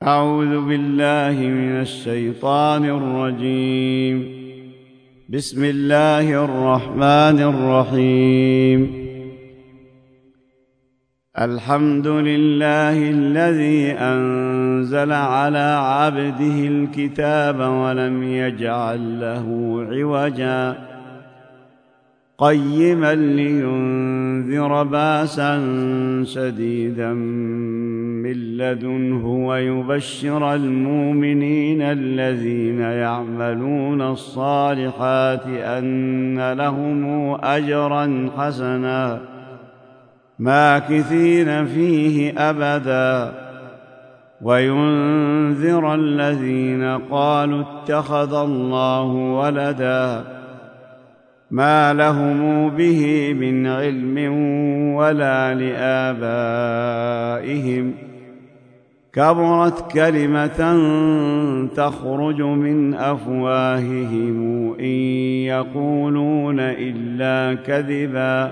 أعوذ بالله من الشيطان الرجيم. بسم الله الرحمن الرحيم. الحمد لله الذي أنزل على عبده الكتاب ولم يجعل له عوجا قيما لينذر باسا شديدا من لدنه ويبشر المؤمنين الذين يعملون الصالحات أن لهم أجرا حسنا ماكثين فيه أبدا وينذر الذين قالوا اتخذ الله ولدا ما لهم به من علم ولا لآبائهم كبرت كلمة تخرج من أفواههم إن يقولون إلا كذبا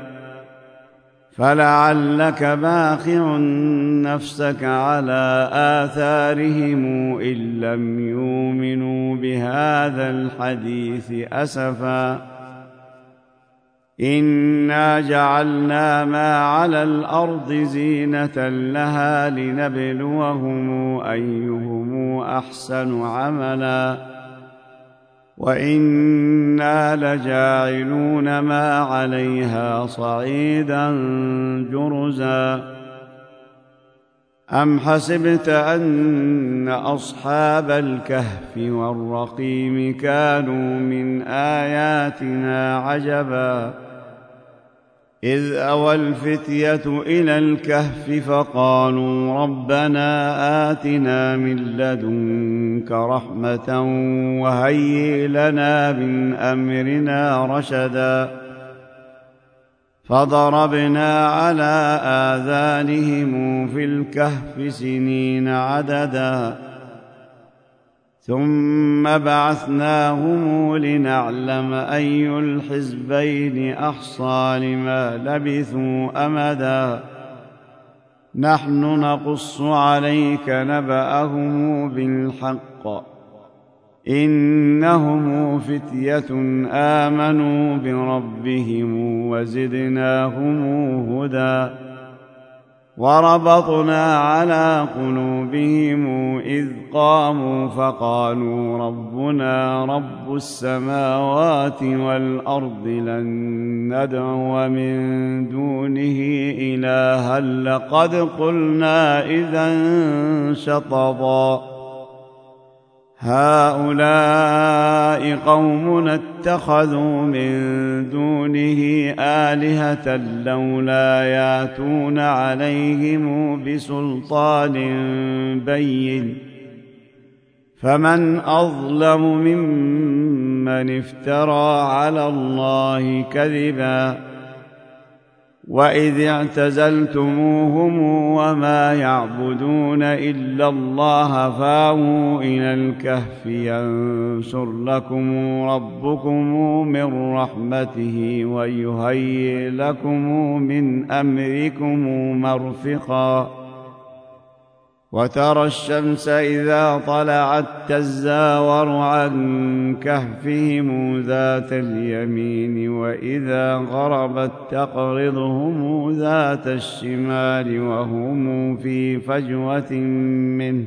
فلعلك باخع نفسك على آثارهم إن لم يؤمنوا بهذا الحديث أسفا إنا جعلنا ما على الأرض زينة لها لنبلوهم أيهم أحسن عملا وإنا لجاعلون ما عليها صعيدا جرزا أم حسبت أن أصحاب الكهف والرقيم كانوا من آياتنا عجبا إذ أوى الفتية إلى الكهف فقالوا ربنا آتنا من لدنك رحمة وهيئ لنا من أمرنا رشدا فضربنا على آذانهم في الكهف سنين عددا ثم بعثناهم لنعلم أي الحزبين أحصى لما لبثوا أمدا نحن نقص عليك نبأهم بالحق إنهم فتية آمنوا بربهم وزدناهم هدى وربطنا على قلوبهم إذ قاموا فقالوا ربنا رب السماوات والأرض لن ندعو من دونه إلها لقد قلنا إذا شططا هؤلاء قومنا اتخذوا من دونه آلهة لولا ياتون عليهم بسلطان بين فمن أظلم ممن افترى على الله كذبا وإذ اعتزلتموهم وما يعبدون إلا الله فاووا إلى الكهف ينشر لكم ربكم من رحمته ويهيئ لكم من أمركم مرفقا وترى الشمس إذا طلعت تزاور عن كهفهم ذات اليمين وإذا غربت تقرضهم ذات الشمال وهم في فجوة منه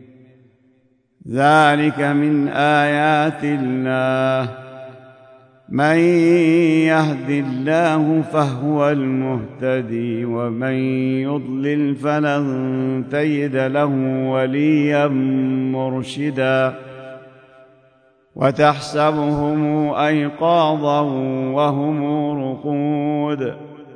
ذلك من آيات الله من يهد الله فهو المهتدي ومن يضلل فلن تجد له وليا مرشدا وتحسبهم أيقاظا وهم رقود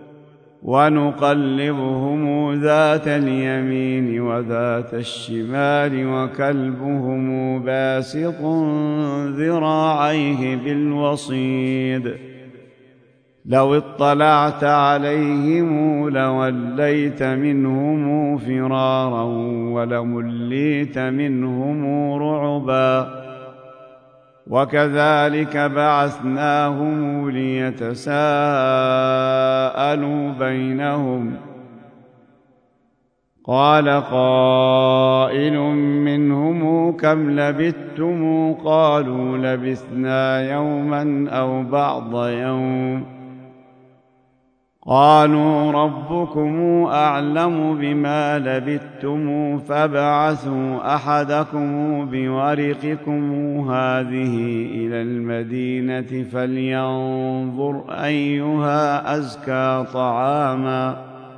ونقلبهم ذات اليمين وذات الشمال وكلبهم باسط ذراعيه بالوصيد لو اطلعت عليهم لوليت منهم فرارا ولمليت منهم رعبا وكذلك بعثناهم ليتساءلوا بينهم قال قائل كم لبثتم قالوا لبثنا يوما أو بعض يوم قالوا ربكم أعلم بما لبثتم فابعثوا أحدكم بورقكم هذه إلى المدينة فلينظر أيها أزكى طعاما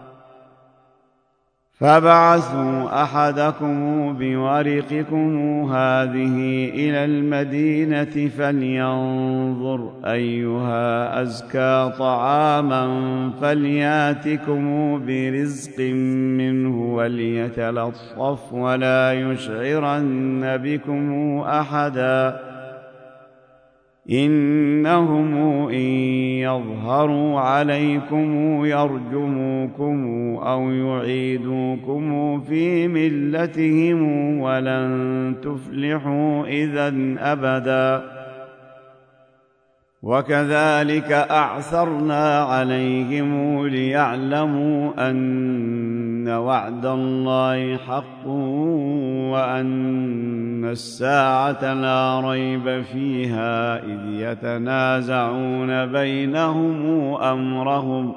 فابعثوا أحدكم بورقكم هذه إلى المدينة فلينظر أيها أزكى طعاما فلياتكم برزق منه وليتلطف ولا يشعرن بكم أحدا إنهم إن يظهروا عليكم يرجموكم أو يعيدوكم في ملتهم ولن تفلحوا إذن أبدا وكذلك أعثرنا عليهم ليعلموا أن وعد الله حق وأن الساعة لا ريب فيها إذ يتنازعون بينهم أمرهم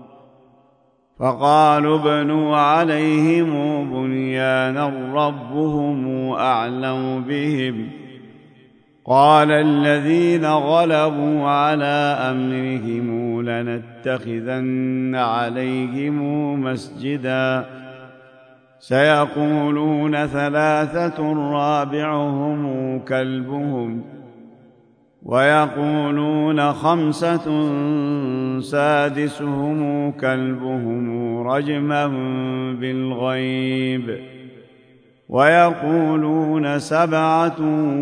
فقالوا ابنوا عليهم بنيانا ربهم أعلم بهم قال الذين غلبوا على أمرهم لنتخذن عليهم مسجدا سيقولون ثلاثة رابعهم كلبهم ويقولون خمسة سادسهم كلبهم رجما بالغيب ويقولون سبعة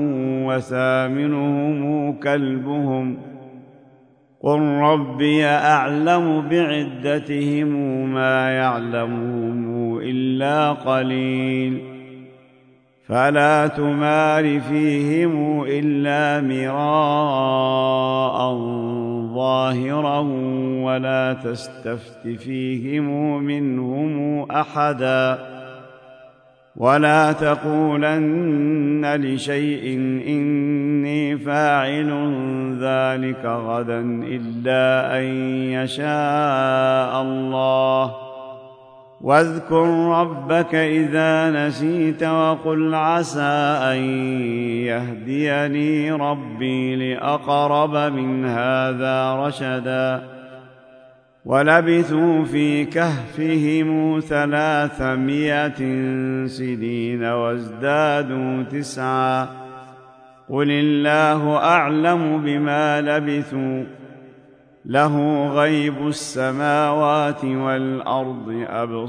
وثامنهم كلبهم قل ربي أعلم بعدتهم ما يعلمهم إلا قليل فلا تمار فيهم إلا مراء ظاهرا ولا تستفت فيهم منهم أحدا ولا تقولن لشيء إني فاعل ذلك غدا إلا أن يشاء الله واذكر ربك إذا نسيت وقل عسى أن يهديني ربي لأقرب من هذا رشدا ولبثوا في كهفهم 300 سنين وازدادوا 9 قل الله أعلم بما لبثوا له غيب السماوات والأرض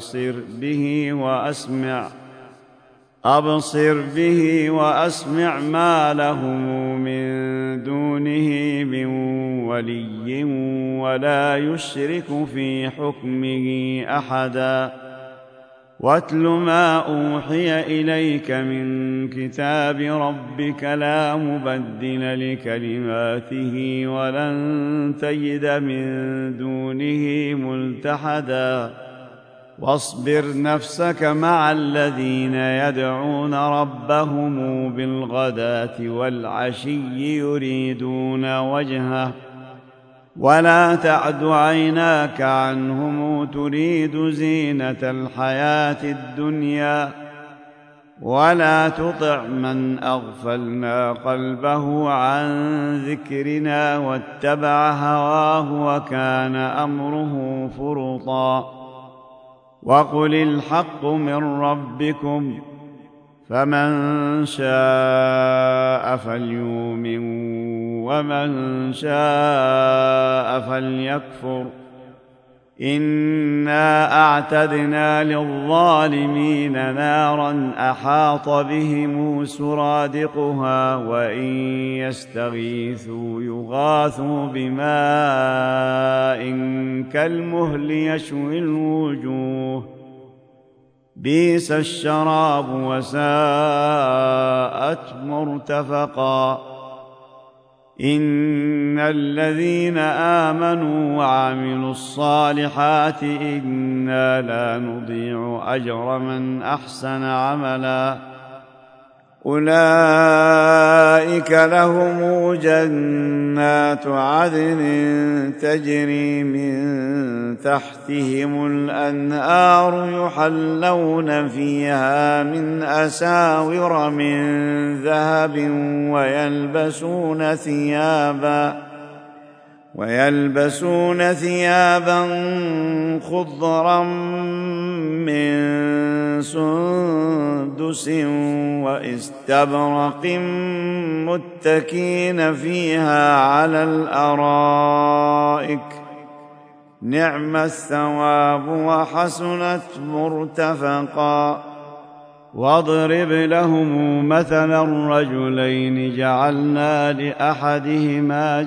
أبصر به وأسمع ما لهم من دونه من ولي ولا يشرك في حكمه أحدا واتل ما أوحي إليك من كتاب ربك لا مبدل لكلماته ولن تجد من دونه ملتحدا واصبر نفسك مع الذين يدعون ربهم بالغداة والعشي يريدون وجهه ولا تعد عيناك عنهم تريد زينة الحياة الدنيا ولا تطع من أغفلنا قلبه عن ذكرنا واتبع هواه وكان أمره فرطا وقل الحق من ربكم فمن شاء فليؤمن ومن شاء فليكفر إنا أعتدنا للظالمين نارا أحاط بهم سرادقها وإن يستغيثوا يغاثوا بماء كالمهل يشوي الوجوه بئس الشراب وساءت مرتفقا إن الذين آمنوا وعملوا الصالحات إنا لا نضيع أجر من أحسن عملا أولئك لهم جنات عدن تجري من تحتهم الأنهار يحلون فيها من أساور من ذهب ويلبسون ثيابا خضرا من سندس واستبرق متكين فيها على الأرائك نعم الثواب وحسنت مرتفقا. واضرب لهم مثلا رجلين جعلنا لأحدهما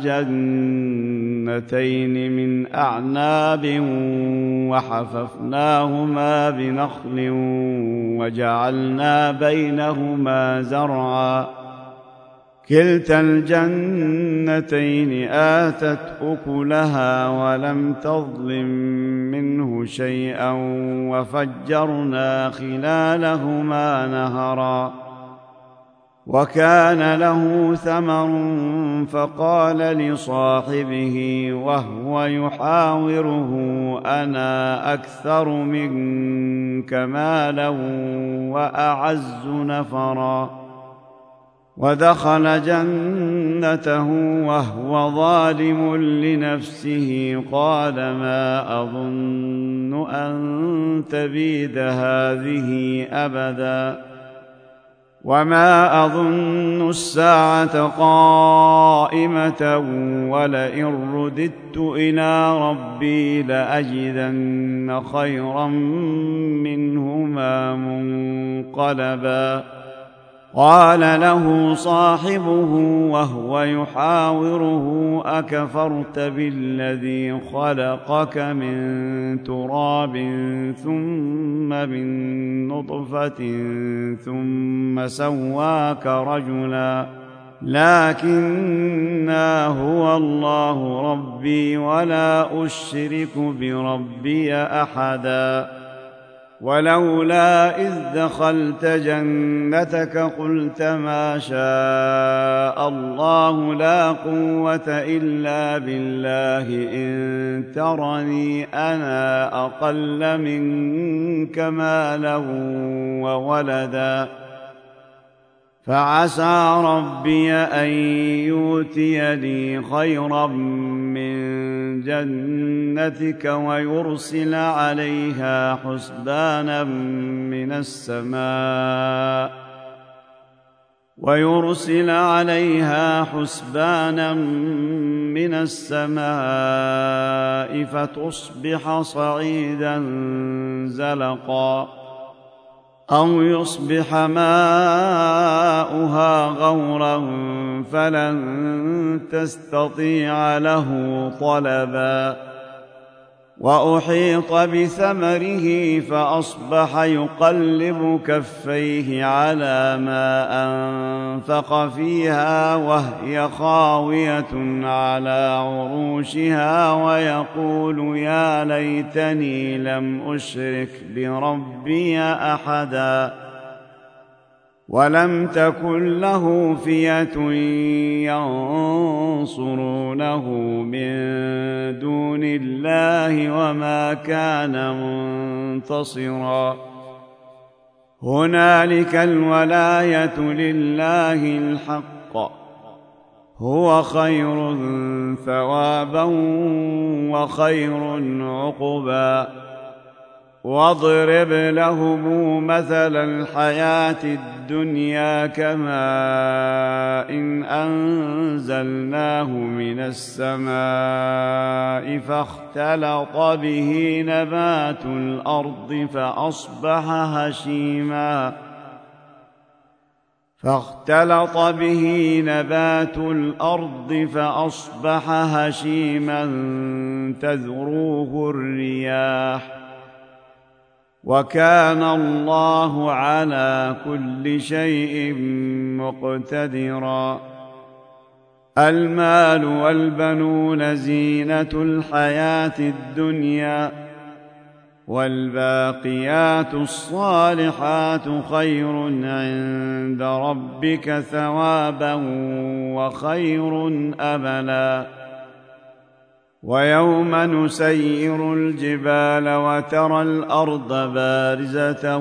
جنتين من أعناب وحففناهما بنخل وجعلنا بينهما زرعا كلتا الجنتين آتت أكلها ولم تظلم منه شيئا وفجرنا خلالهما نهرا. وكان له ثمر فقال لصاحبه وهو يحاوره أنا أكثر منك مالا وأعز نفرا. ودخل جنته وهو ظالم لنفسه قال ما أظن أن تبيد هذه أبدا وما أظن الساعة قائمة ولئن رددت إلى ربي لأجدن خيرا منهما منقلبا. قال له صاحبه وهو يحاوره أكفرت بالذي خلقك من تراب ثم من نطفة ثم سواك رجلا لكن هو الله ربي ولا أشرك بربي أحدا. ولولا إذ دخلت جنتك قلت ما شاء الله لا قوة إلا بالله إن ترني أنا أقل منك مالا وولدا فعسى ربي أن يؤتيني خيرا من جنتك ويرسل عليها حسبانا من السماء فتصبح صعيدا زلقا أو يصبح ماؤها غورا فلن تستطيع له طلبا. وأحيط بثمره فأصبح يقلب كفيه على ما أنفق فيها وهي خاوية على عروشها ويقول يا ليتني لم أشرك بربي أحدا. ولم تكن له فئة ينصرونه من دون الله وما كان منتصرا. هنالك الولاية لله الحق هو خير ثوابا وخير عقبا. واضرب لهم مثل الحياة الدنيا كماء إن أنزلناه من السماء فاختلط به نبات الأرض فأصبح هشيما تذروه الرياح وكان الله على كل شيء مقتدرا. المال والبنون زينة الحياة الدنيا والباقيات الصالحات خير عند ربك ثوابا وخير أملا. ويوم نسير الجبال وترى الأرض بارزة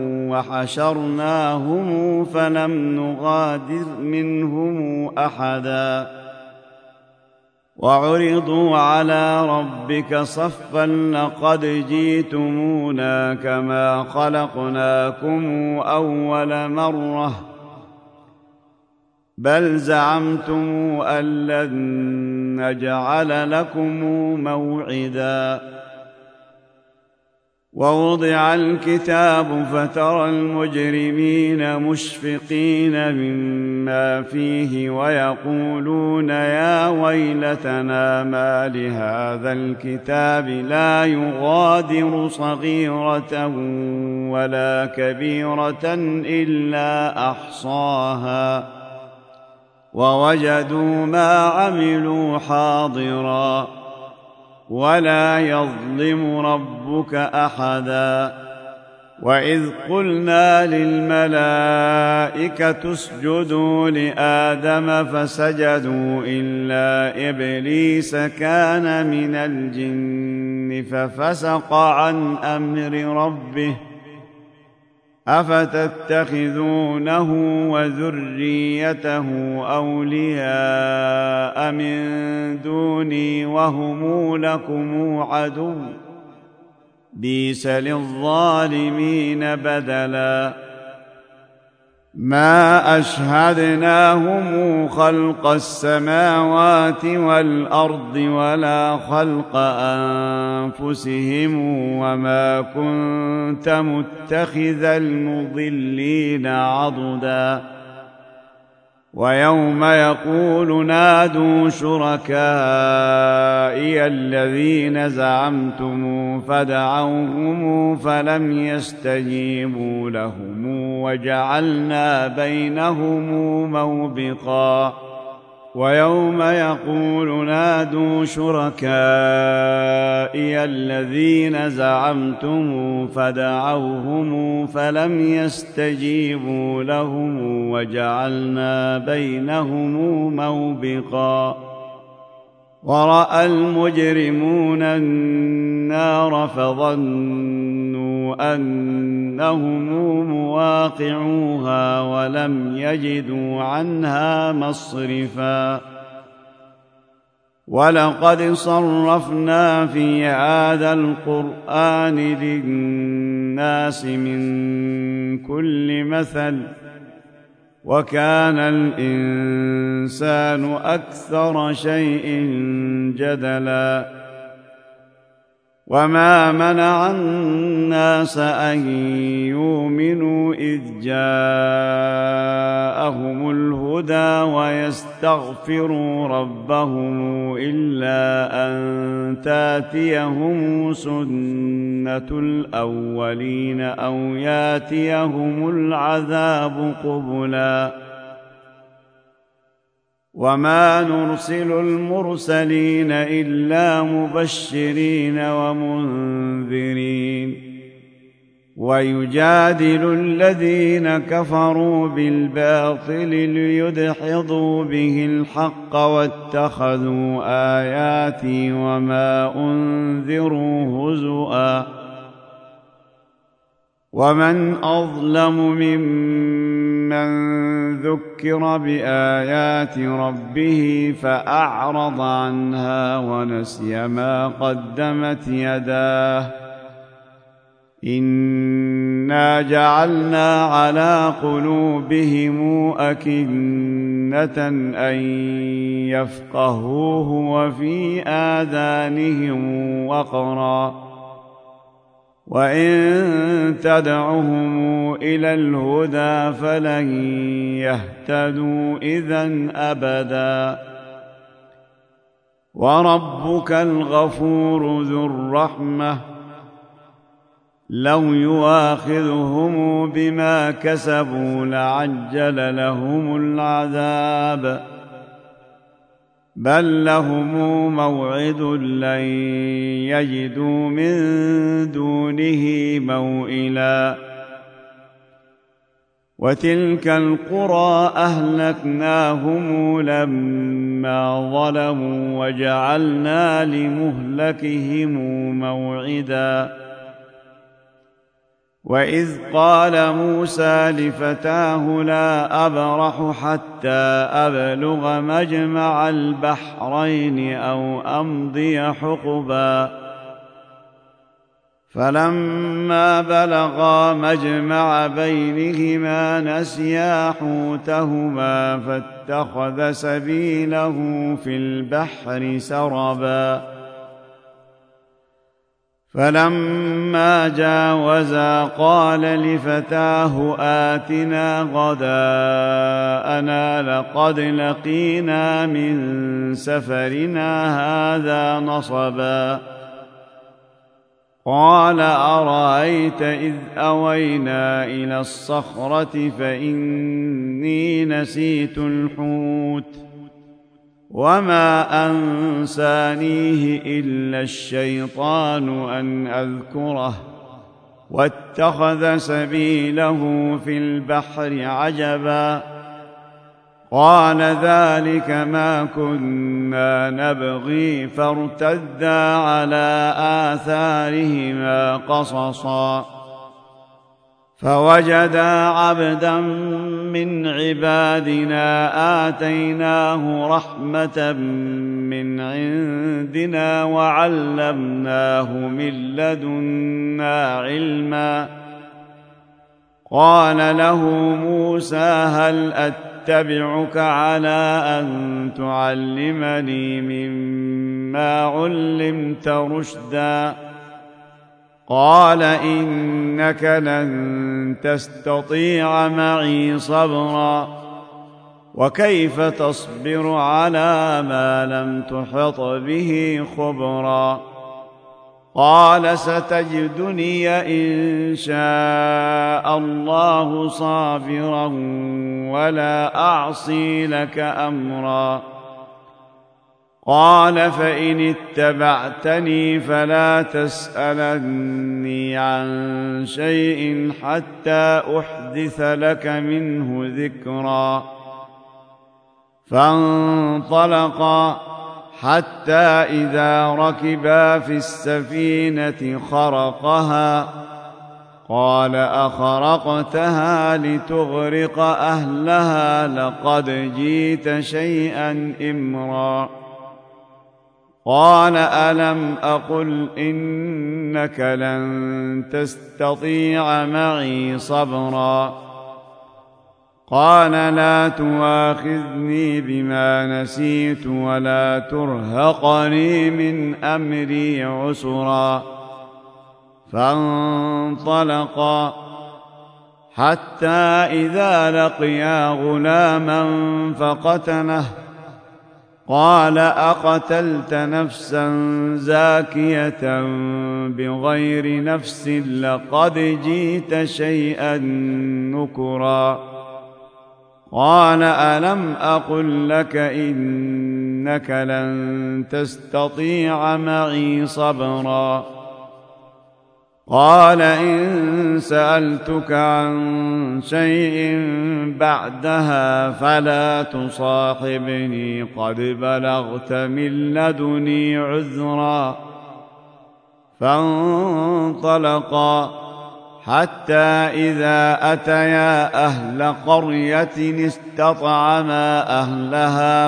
وحشرناهم فلم نغادر منهم أحدا وعرضوا على ربك صفا لقد جئتمونا كما خلقناكم أول مرة بل زعمتم أن لن نجعل لكم موعدا. ووضع الكتاب فترى المجرمين مشفقين مما فيه ويقولون يا ويلتنا ما لهذا الكتاب لا يغادر صغيرة ولا كبيرة إلا أحصاها ووجدوا ما عملوا حاضرا ولا يظلم ربك أحدا. وإذ قلنا للملائكة اسجدوا لآدم فسجدوا إلا إبليس كان من الجن ففسق عن أمر ربه أفتتخذونه وذريته أولياء من دوني وهم لكم عدو بئس للظالمين بدلا. ما أشهدناهم خلق السماوات والأرض ولا خلق أنفسهم وما كنت متخذ المضلين عضدا. ويوم يقول نادوا شركائي الذين زعمتم فدعوهم فلم يستجيبوا لهم وجعلنا بينهم موبقا. ويوم يقول نادوا شركائي الذين زعمتم فدعوهم فلم يستجيبوا لهم وجعلنا بينهم موبقا. ورأى المجرمون النار فظنوا أنهم مواقعوها ولم يجدوا عنها مصرفا. ولقد صرفنا في هذا القرآن للناس من كل مثل وكان الإنسان أكثر شيء جدلا. وما منع الناس أن يؤمنوا إذ جاءهم الهدى ويستغفروا ربهم إلا أن تأتيهم سنة الأولين أو يأتيهم العذاب قبلا. وما نرسل المرسلين إلا مبشرين ومنذرين ويجادل الذين كفروا بالباطل ليدحضوا به الحق واتخذوا آياتي وما أنذروا هزؤا. ومن أظلم ممن ذكر بآيات ربه فأعرض عنها ونسي ما قدمت يداه إنا جعلنا على قلوبهم أكنة أن يفقهوه وفي آذانهم وقرا وإن تدعهم إلى الهدى فلن يهتدوا إذن أبدا. وربك الغفور ذو الرحمة لو يؤاخذهم بما كسبوا لعجل لهم العذاب بل لهم موعد لن يجدوا من دونه موئلا وتلك القرى أهلكناهم لما ظلموا وجعلنا لمهلكهم موعدا وإذ قال موسى لفتاه لا أبرح حتى أبلغ مجمع البحرين أو أمضي حقبا فلما بلغا مجمع بينهما نسيا حوتهما فاتخذ سبيله في البحر سربا فلما جاوزا قال لفتاه آتنا غداءنا لقد لقينا من سفرنا هذا نصبا قال أرأيت إذ أوينا إلى الصخرة فإني نسيت الحوت وما أنسانيه إلا الشيطان أن أذكره واتخذ سبيله في البحر عجبا قال ذلك ما كنا نبغي فارتدا على آثارهما قصصا فوجدا عبدا من عبادنا آتيناه رحمة من عندنا وعلمناه من لدنا علما قال له موسى هل أتبعك على أن تعلمني مما علمت رشدا قال إنك لن تستطيع معي صبرا وكيف تصبر على ما لم تحط به خبرا قال ستجدني إن شاء الله صابرا ولا أعصي لك أمرا قال فإن اتبعتني فلا تسألني عن شيء حتى أحدث لك منه ذكرا فانطلقا حتى إذا ركبا في السفينة خرقها قال أخرقتها لتغرق أهلها لقد جئت شيئا إمرا قال ألم أقل إنك لن تستطيع معي صبرا قال لا تواخذني بما نسيت ولا ترهقني من أمري عسرا فانطلقا حتى إذا لقيا غلاما فقتله قال أقتلت نفسا زاكية بغير نفس لقد جئت شيئا نكرا قال ألم أقل لك إنك لن تستطيع معي صبرا قال إن سألتك عن شيء بعدها فلا تصاحبني قد بلغت من لدني عذرا فانطلقا حتى إذا أتيا أهل قرية استطعما أهلها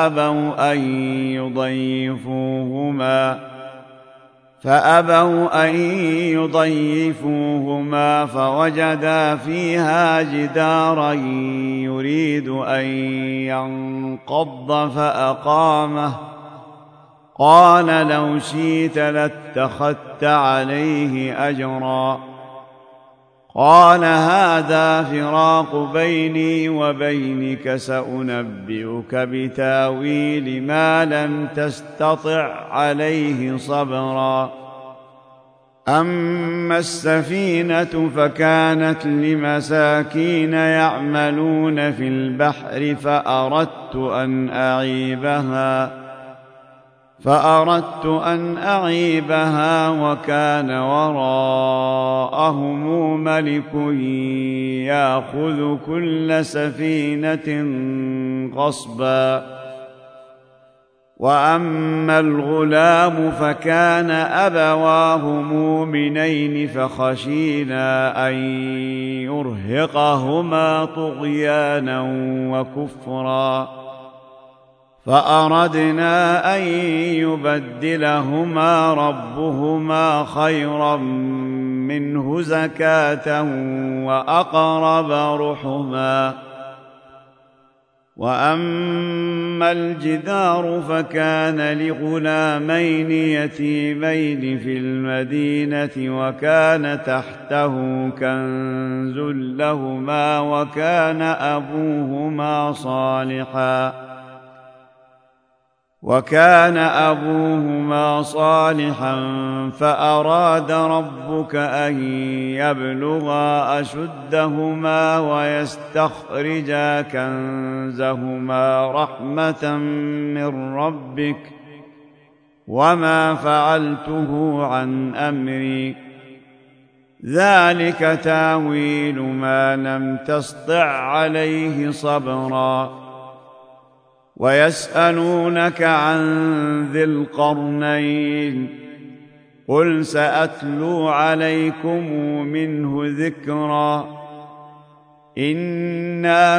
فأبوا أن يضيفوهما فوجدا فيها جدارا يريد أن ينقض فأقامه قال لو شئت لاتخذت عليه أجرا قال هذا فراق بيني وبينك سأنبئك بتاويل ما لم تستطع عليه صبرا أما السفينة فكانت لمساكين يعملون في البحر فأردت أن أعيبها وكان وراءهم ملك يأخذ كل سفينة غصبا. وأما الغلام فكان أبواه مؤمنين فخشينا أن يرهقهما طغيانا وكفرا فأردنا أن يبدلهما ربهما خيرا منه زكاة وأقرب رحما. وأما الجدار فكان لغلامين يتيمين في المدينة وكان تحته كنز لهما وكان أبوهما صالحا فأراد ربك أن يبلغا أشدهما ويستخرجا كنزهما رحمة من ربك وما فعلته عن أمري ذلك تاويل ما لم تسطع عليه صبرا. ويسألونك عن ذي القرنين قل سأتلو عليكم منه ذكرا. إنا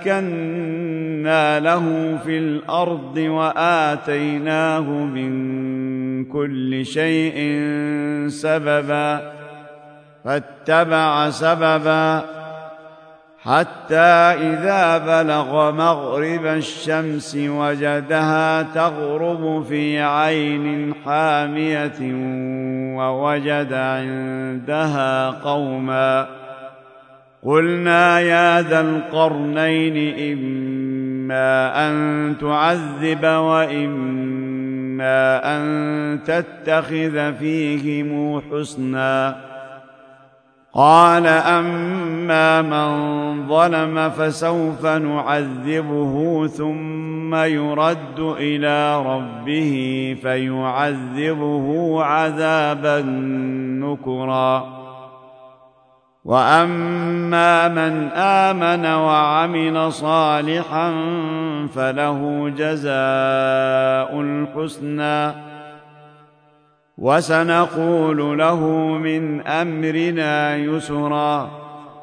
مكنا له في الأرض وآتيناه من كل شيء سببا فاتبع سببا حتى إذا بلغ مغرب الشمس وجدها تغرب في عين حامية ووجد عندها قوما قلنا يا ذا القرنين إما أن تعذب وإما أن تتخذ فيهم حسنا. قال أما من ظلم فسوف نعذبه ثم يرد إلى ربه فيعذبه عذابا نكرا. وأما من آمن وعمل صالحا فله جزاء الحسنى وسنقول له من أمرنا يسرا.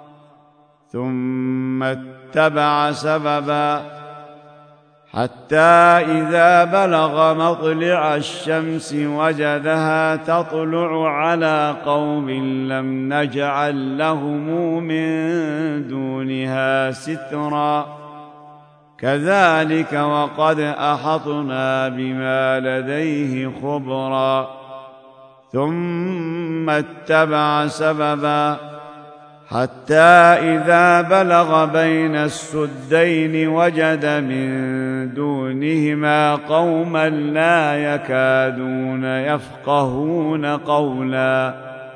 ثم اتبع سببا حتى إذا بلغ مطلع الشمس وجدها تطلع على قوم لم نجعل لهم من دونها سترا كذلك وقد أحطنا بما لديه خبرا. ثم اتبع سببا حتى إذا بلغ بين السدين وجد من دونهما قوما لا يكادون يفقهون قولا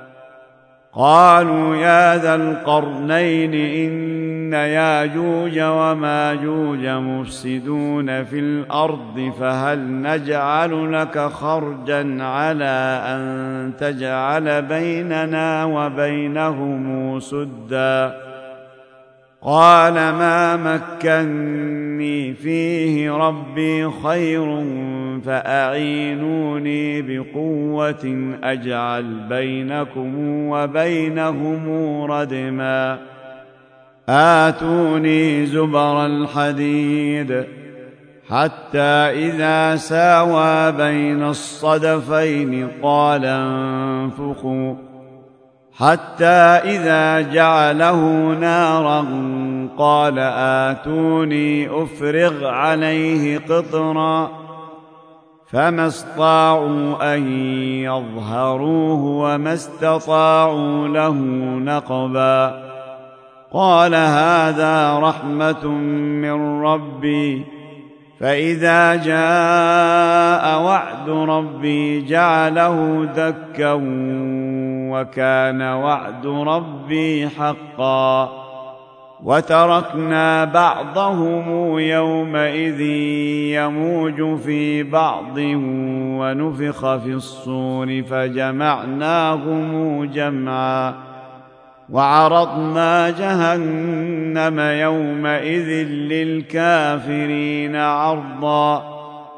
قالوا يا ذا القرنين إن ياجوج وماجوج مفسدون في الأرض فهل نجعل لك خرجا على أن تجعل بيننا وبينهم سدا. قال ما مكني فيه ربي خير فأعينوني بقوة أجعل بينكم وبينهم ردما. آتوني زبر الحديد حتى إذا ساوى بين الصدفين قال انفخوا حتى إذا جعله نارا قال آتوني أفرغ عليه قطرا فما استطاعوا أن يظهروه وما استطاعوا له نقبا. قال هذا رحمة من ربي فإذا جاء وعد ربي جعله دكا وكان وعد ربي حقا وتركنا بعضهم يومئذ يموج في بعض ونفخ في الصور فجمعناهم جمعا وعرضنا جهنم يومئذ للكافرين عرضا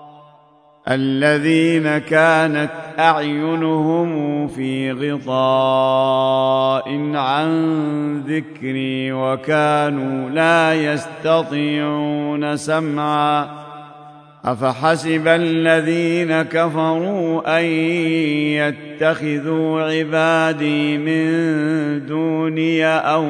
الذين كانت أعينهم في غطاء عن ذكري وكانوا لا يستطيعون سمعا أفحسب الذين كفروا أن يتخذوا عبادي من دوني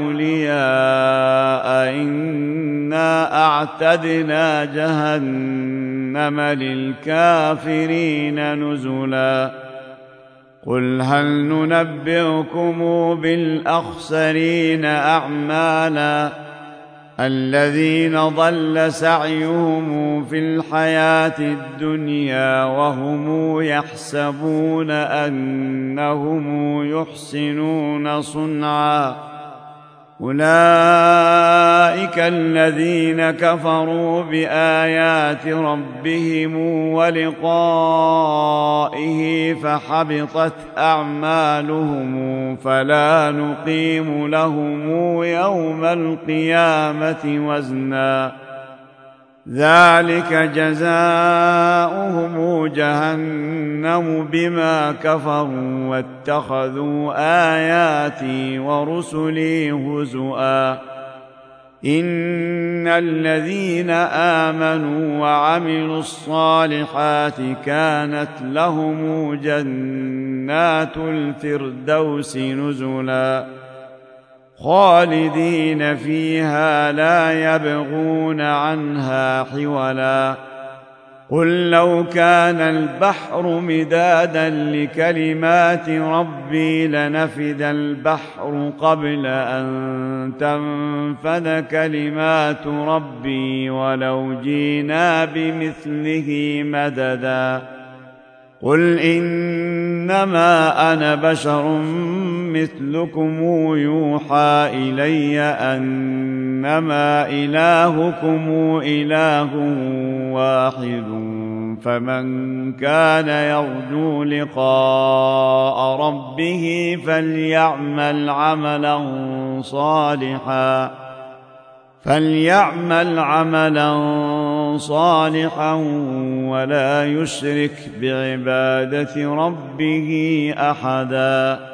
أولياء إنا أعتدنا جهنم للكافرين نزلا قل هل ننبئكم بالأخسرين أعمالا الذين ضل سعيهم في الحياة الدنيا وهم يحسبون أنهم يحسنون صنعا أولئك الذين كفروا بآيات ربهم ولقائه فحبطت أعمالهم فلا نقيم لهم يوم القيامة وزنا ذلك جزاؤهم جهنم بما كفروا واتخذوا آياتي ورسلي هزؤا إن الذين آمنوا وعملوا الصالحات كانت لهم جنات الفردوس نزلا خالدين فيها لا يبغون عنها حولا قل لو كان البحر مدادا لكلمات ربي لنفد البحر قبل أن تنفد كلمات ربي ولو جينا بمثله مددا قل إنما أنا بشر مثلكم يوحى إلي أنما إلهكم إله واحد فمن كان يرجو لقاء ربه فليعمل عملا صالحا ولا يشرك بعبادة ربه أحدا